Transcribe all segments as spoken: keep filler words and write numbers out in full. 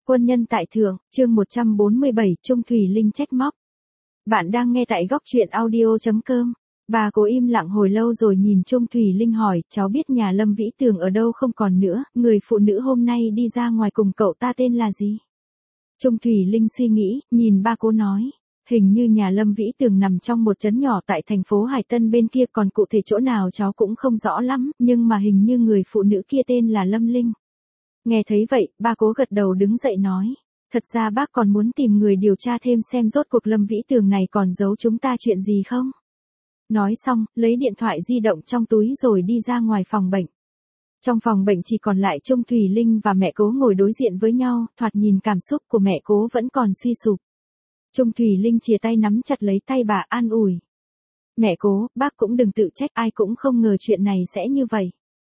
Quân nhân tại thượng, chương một trăm bốn mươi bảy, Trung Thủy Linh trách móc. Bạn đang nghe tại góc truyện audio chấm com. Bà cố im lặng hồi lâu rồi nhìn Trung Thủy Linh hỏi, cháu biết nhà Lâm Vĩ Tường ở đâu không còn nữa, người phụ nữ hôm nay đi ra ngoài cùng cậu ta tên là gì? Trung Thủy Linh suy nghĩ, nhìn ba cố nói. Hình như nhà Lâm Vĩ Tường nằm trong một trấn nhỏ tại thành phố Hải Tân bên kia, còn cụ thể chỗ nào cháu cũng không rõ lắm, nhưng mà hình như người phụ nữ kia tên là Lâm Linh. Nghe thấy vậy, ba cố gật đầu đứng dậy nói. Thật ra bác còn muốn tìm người điều tra thêm xem rốt cuộc Lâm Vĩ Tường này còn giấu chúng ta chuyện gì không? Nói xong, lấy điện thoại di động trong túi rồi đi ra ngoài phòng bệnh. Trong phòng bệnh chỉ còn lại Trung Thủy Linh và mẹ cố ngồi đối diện với nhau, thoạt nhìn cảm xúc của mẹ cố vẫn còn suy sụp. Trung Thủy Linh chìa tay nắm chặt lấy tay bà an ủi. Mẹ cố, bác cũng đừng tự trách, ai cũng không ngờ chuyện này sẽ như vậy.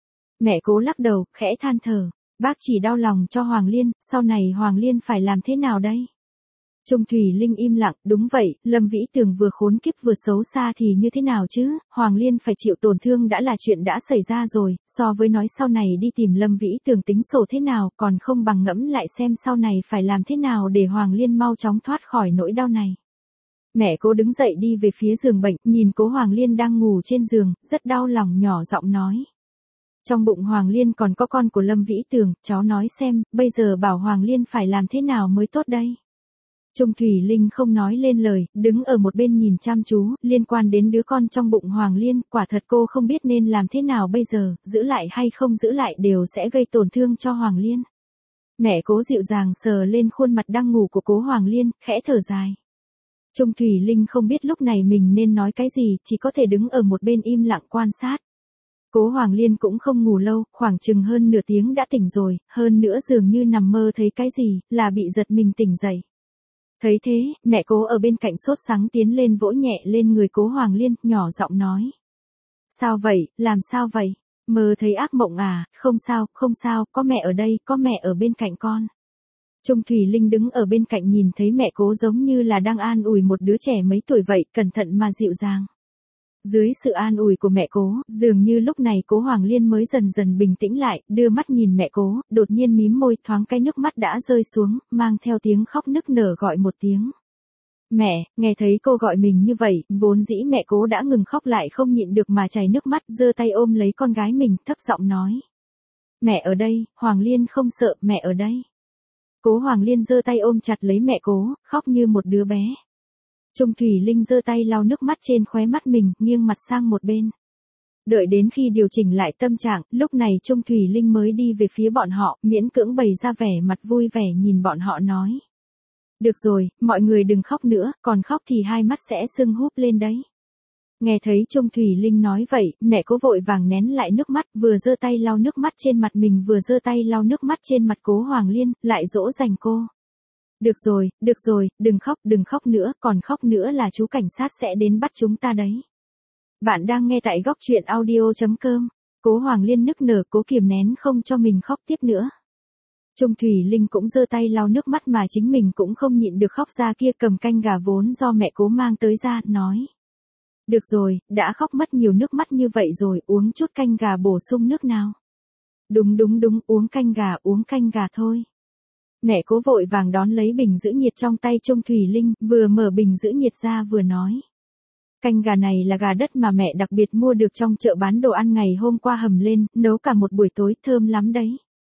Mẹ cố lắc đầu, khẽ than thở. Bác chỉ đau lòng cho Hoàng Liên, sau này Hoàng Liên phải làm thế nào đây? Trung Thủy Linh im lặng, đúng vậy, Lâm Vĩ Tường vừa khốn kiếp vừa xấu xa thì như thế nào chứ, Hoàng Liên phải chịu tổn thương đã là chuyện đã xảy ra rồi, so với nói sau này đi tìm Lâm Vĩ Tường tính sổ thế nào, còn không bằng ngẫm lại xem sau này phải làm thế nào để Hoàng Liên mau chóng thoát khỏi nỗi đau này. Mẹ cố đứng dậy đi về phía giường bệnh, nhìn cố Hoàng Liên đang ngủ trên giường, rất đau lòng nhỏ giọng nói. Trong bụng Hoàng Liên còn có con của Lâm Vĩ Tường, cháu nói xem, bây giờ bảo Hoàng Liên phải làm thế nào mới tốt đây? Trung Thủy Linh không nói lên lời, đứng ở một bên nhìn chăm chú, liên quan đến đứa con trong bụng Hoàng Liên, quả thật cô không biết nên làm thế nào bây giờ, giữ lại hay không giữ lại đều sẽ gây tổn thương cho Hoàng Liên. Mẹ cố dịu dàng sờ lên khuôn mặt đang ngủ của cố Hoàng Liên, khẽ thở dài. Trung Thủy Linh không biết lúc này mình nên nói cái gì, chỉ có thể đứng ở một bên im lặng quan sát. Cố Hoàng Liên cũng không ngủ lâu, khoảng chừng hơn nửa tiếng đã tỉnh rồi, hơn nữa dường như nằm mơ thấy cái gì, là bị giật mình tỉnh dậy. Thấy thế, mẹ cố ở bên cạnh sốt sắng tiến lên vỗ nhẹ lên người cố Hoàng Liên, nhỏ giọng nói. Sao vậy, làm sao vậy? Mơ thấy ác mộng à? Không sao, không sao, có mẹ ở đây, có mẹ ở bên cạnh con. Trung Thủy Linh đứng ở bên cạnh nhìn thấy mẹ cố giống như là đang an ủi một đứa trẻ mấy tuổi vậy, cẩn thận mà dịu dàng. Dưới sự an ủi của mẹ cố, dường như lúc này cố Hoàng Liên mới dần dần bình tĩnh lại, đưa mắt nhìn mẹ cố, đột nhiên mím môi, thoáng cái nước mắt đã rơi xuống, mang theo tiếng khóc nức nở gọi một tiếng. Mẹ, nghe thấy cô gọi mình như vậy, vốn dĩ mẹ cố đã ngừng khóc lại không nhịn được mà chảy nước mắt, giơ tay ôm lấy con gái mình, thấp giọng nói. Mẹ ở đây, Hoàng Liên không sợ, mẹ ở đây. Cố Hoàng Liên giơ tay ôm chặt lấy mẹ cố, khóc như một đứa bé. Trung Thủy Linh giơ tay lau nước mắt trên khóe mắt mình, nghiêng mặt sang một bên. Đợi đến khi điều chỉnh lại tâm trạng, lúc này Trung Thủy Linh mới đi về phía bọn họ, miễn cưỡng bày ra vẻ mặt vui vẻ nhìn bọn họ nói. Được rồi, mọi người đừng khóc nữa, còn khóc thì hai mắt sẽ sưng húp lên đấy. Nghe thấy Trung Thủy Linh nói vậy, mẹ cố vội vàng nén lại nước mắt, vừa giơ tay lau nước mắt trên mặt mình vừa giơ tay lau nước mắt trên mặt cố Hoàng Liên, lại dỗ dành cô. Được rồi, được rồi, đừng khóc, đừng khóc nữa, còn khóc nữa là chú cảnh sát sẽ đến bắt chúng ta đấy. Bạn đang nghe tại góc truyện audio chấm com. Cố Hoàng Liên nức nở, cố kiềm nén không cho mình khóc tiếp nữa. Trung Thủy Linh cũng giơ tay lau nước mắt mà chính mình cũng không nhịn được khóc ra kia, cầm canh gà vốn do mẹ cố mang tới ra, nói. Được rồi, đã khóc mất nhiều nước mắt như vậy rồi, uống chút canh gà bổ sung nước nào. Đúng đúng đúng, uống canh gà, uống canh gà thôi. Mẹ cố vội vàng đón lấy bình giữ nhiệt trong tay Trung Thủy Linh, vừa mở bình giữ nhiệt ra vừa nói. Canh gà này là gà đất mà mẹ đặc biệt mua được trong chợ bán đồ ăn ngày hôm qua hầm lên, nấu cả một buổi tối, thơm lắm đấy.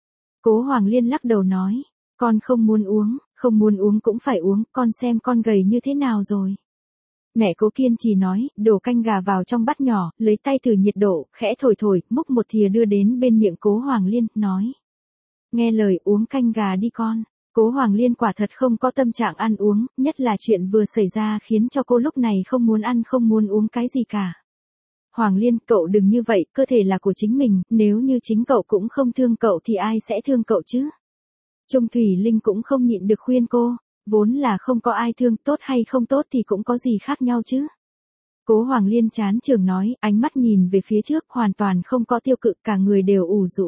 Cố Hoàng Liên lắc đầu nói, con không muốn uống, không muốn uống cũng phải uống, con xem con gầy như thế nào rồi. Mẹ cố kiên trì nói, đổ canh gà vào trong bát nhỏ, lấy tay thử nhiệt độ, khẽ thổi thổi, múc một thìa đưa đến bên miệng cố Hoàng Liên, nói. Nghe lời, uống canh gà đi con. Cố Hoàng Liên quả thật không có tâm trạng ăn uống, nhất là chuyện vừa xảy ra khiến cho cô lúc này không muốn ăn không muốn uống cái gì cả. Hoàng Liên, cậu đừng như vậy, cơ thể là của chính mình, nếu như chính cậu cũng không thương cậu thì ai sẽ thương cậu chứ? Trung Thủy Linh cũng không nhịn được khuyên cô, vốn là không có ai thương, tốt hay không tốt thì cũng có gì khác nhau chứ? Cố Hoàng Liên chán chường nói, ánh mắt nhìn về phía trước, hoàn toàn không có tiêu cự, cả người đều ủ rũ.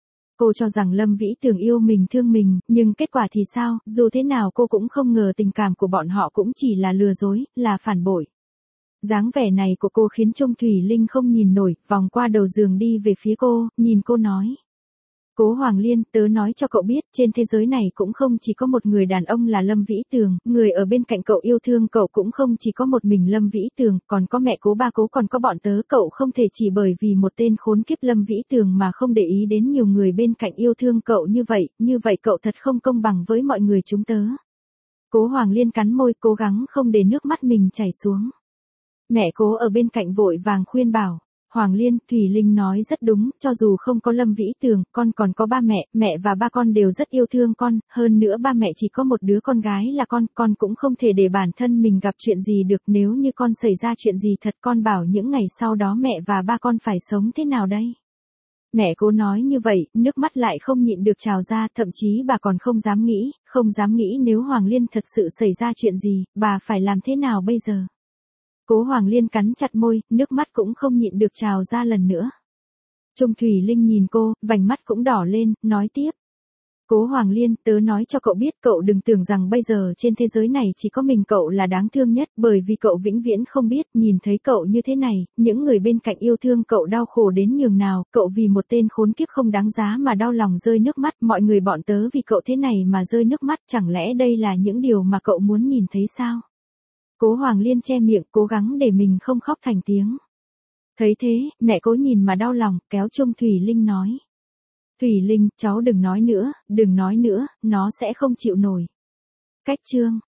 Cô cho rằng Lâm Vĩ Tường yêu mình thương mình, nhưng kết quả thì sao, dù thế nào cô cũng không ngờ tình cảm của bọn họ cũng chỉ là lừa dối, là phản bội. Dáng vẻ này của cô khiến Trung Thủy Linh không nhìn nổi, vòng qua đầu giường đi về phía cô, nhìn cô nói. Cố Hoàng Liên, tớ nói cho cậu biết, trên thế giới này cũng không chỉ có một người đàn ông là Lâm Vĩ Tường, người ở bên cạnh cậu yêu thương cậu cũng không chỉ có một mình Lâm Vĩ Tường, còn có mẹ cố ba cố còn có bọn tớ, cậu không thể chỉ bởi vì một tên khốn kiếp Lâm Vĩ Tường mà không để ý đến nhiều người bên cạnh yêu thương cậu như vậy, như vậy cậu thật không công bằng với mọi người chúng tớ. Cố Hoàng Liên cắn môi, cố gắng không để nước mắt mình chảy xuống. Mẹ cố ở bên cạnh vội vàng khuyên bảo. Hoàng Liên, Thủy Linh nói rất đúng, cho dù không có Lâm Vĩ Tường, con còn có ba mẹ, mẹ và ba con đều rất yêu thương con, hơn nữa ba mẹ chỉ có một đứa con gái là con, con cũng không thể để bản thân mình gặp chuyện gì được, nếu như con xảy ra chuyện gì thật con bảo những ngày sau đó mẹ và ba con phải sống thế nào đây? Mẹ cố nói như vậy, nước mắt lại không nhịn được trào ra, thậm chí bà còn không dám nghĩ, không dám nghĩ nếu Hoàng Liên thật sự xảy ra chuyện gì, bà phải làm thế nào bây giờ? Cố Hoàng Liên cắn chặt môi, nước mắt cũng không nhịn được trào ra lần nữa. Trung Thủy Linh nhìn cô, vành mắt cũng đỏ lên, nói tiếp. Cố Hoàng Liên, tớ nói cho cậu biết, cậu đừng tưởng rằng bây giờ trên thế giới này chỉ có mình cậu là đáng thương nhất, bởi vì cậu vĩnh viễn không biết, nhìn thấy cậu như thế này, những người bên cạnh yêu thương cậu đau khổ đến nhường nào, cậu vì một tên khốn kiếp không đáng giá mà đau lòng rơi nước mắt, mọi người bọn tớ vì cậu thế này mà rơi nước mắt, chẳng lẽ đây là những điều mà cậu muốn nhìn thấy sao? Cố Hoàng Liên che miệng, cố gắng để mình không khóc thành tiếng. Thấy thế, mẹ cố nhìn mà đau lòng, kéo Trung Thủy Linh nói. Thủy Linh, cháu đừng nói nữa, đừng nói nữa, nó sẽ không chịu nổi. Cách chương